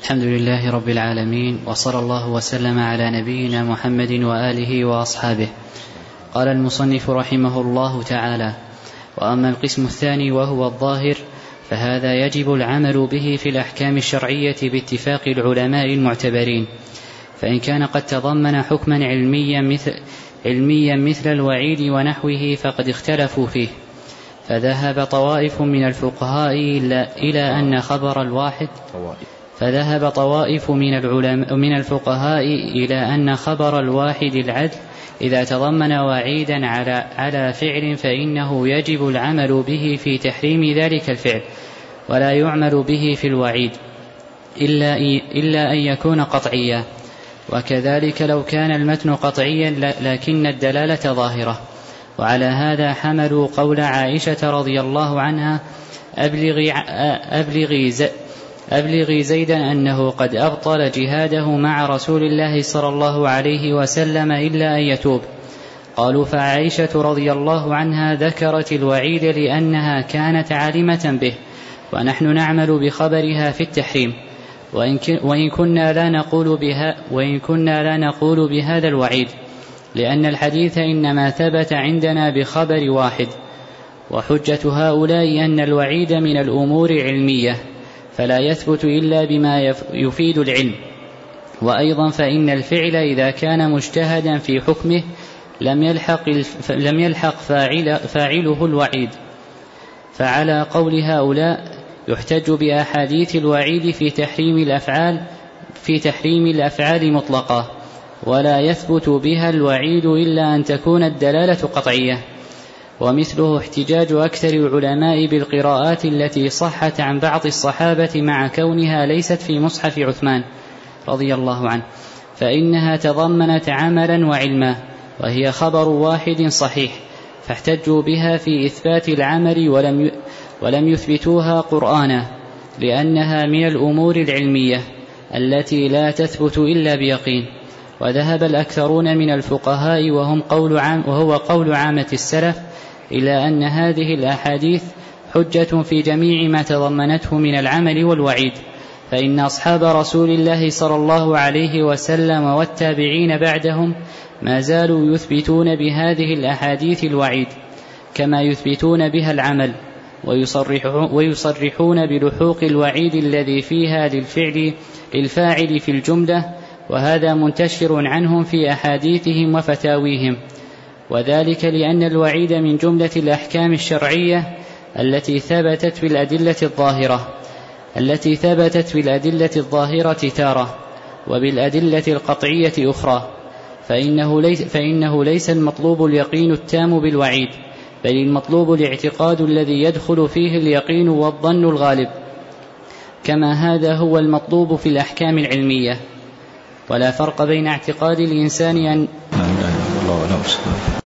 الحمد لله رب العالمين، وصلى الله وسلم على نبينا محمد وآله وأصحابه. قال المصنف رحمه الله تعالى: وأما القسم الثاني وهو الظاهر فهذا يجب العمل به في الأحكام الشرعية باتفاق العلماء المعتبرين، فإن كان قد تضمن حكما علميا مثل الوعيد ونحوه فقد اختلفوا فيه. فذهب طوائف من الفقهاء إلى أن خبر الواحد العدل إذا تضمن وعيدا على فعل فإنه يجب العمل به في تحريم ذلك الفعل، ولا يعمل به في الوعيد إلا أن يكون قطعيا. وكذلك لو كان المتن قطعيا لكن الدلالة ظاهرة. وعلى هذا حملوا قول عائشة رضي الله عنها: أبلغي زيدا أنه قد أبطل جهاده مع رسول الله صلى الله عليه وسلم إلا أن يتوب. قالوا: فعائشة رضي الله عنها ذكرت الوعيد لأنها كانت عالمة به، ونحن نعمل بخبرها في التحريم، وإن كنا لا نقول بهذا الوعيد، لأن الحديث إنما ثبت عندنا بخبر واحد. وحجة هؤلاء أن الوعيد من الأمور العلمية فلا يثبت إلا بما يفيد العلم. وأيضا فإن الفعل إذا كان مجتهدا في حكمه لم يلحق فاعله الوعيد. فعلى قول هؤلاء يحتج بأحاديث الوعيد في تحريم الأفعال مطلقة، ولا يثبت بها الوعيد إلا أن تكون الدلالة قطعية. ومثله احتجاج أكثر العلماء بالقراءات التي صحت عن بعض الصحابة مع كونها ليست في مصحف عثمان رضي الله عنه، فإنها تضمنت عملا وعلما، وهي خبر واحد صحيح، فاحتجوا بها في إثبات العمل ولم يثبتوها قرآنا، لأنها من الأمور العلمية التي لا تثبت إلا بيقين. وذهب الأكثرون من الفقهاء وهو قول عامة السلف إلى أن هذه الأحاديث حجة في جميع ما تضمنته من العمل والوعيد، فإن أصحاب رسول الله صلى الله عليه وسلم والتابعين بعدهم ما زالوا يثبتون بهذه الأحاديث الوعيد كما يثبتون بها العمل، ويصرحون بلحوق الوعيد الذي فيها للفاعل في الجملة، وهذا منتشر عنهم في أحاديثهم وفتاويهم. وذلك لأن الوعيد من جملة الأحكام الشرعية التي ثبتت بالأدلة الظاهرة تارة، وبالأدلة القطعية أخرى. فإنه ليس المطلوب اليقين التام بالوعيد، بل المطلوب الاعتقاد الذي يدخل فيه اليقين والظن الغالب، كما هذا هو المطلوب في الأحكام العلمية. ولا فرق بين اعتقاد الإنسان